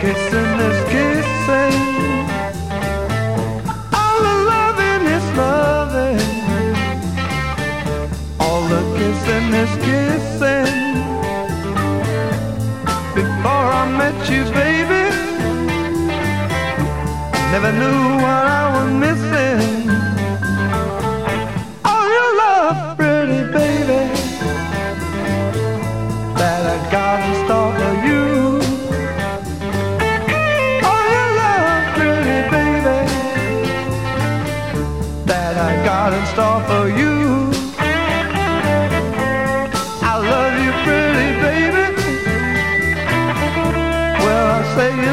kissing is kissing, all the loving is loving, all the kissing is kissing. Before I met you, baby, never knew what I was missing. Oh, your love, pretty baby, that I got in store for you. Oh, your love, pretty baby, that I got in store for you. I love you, pretty baby. Well, I say you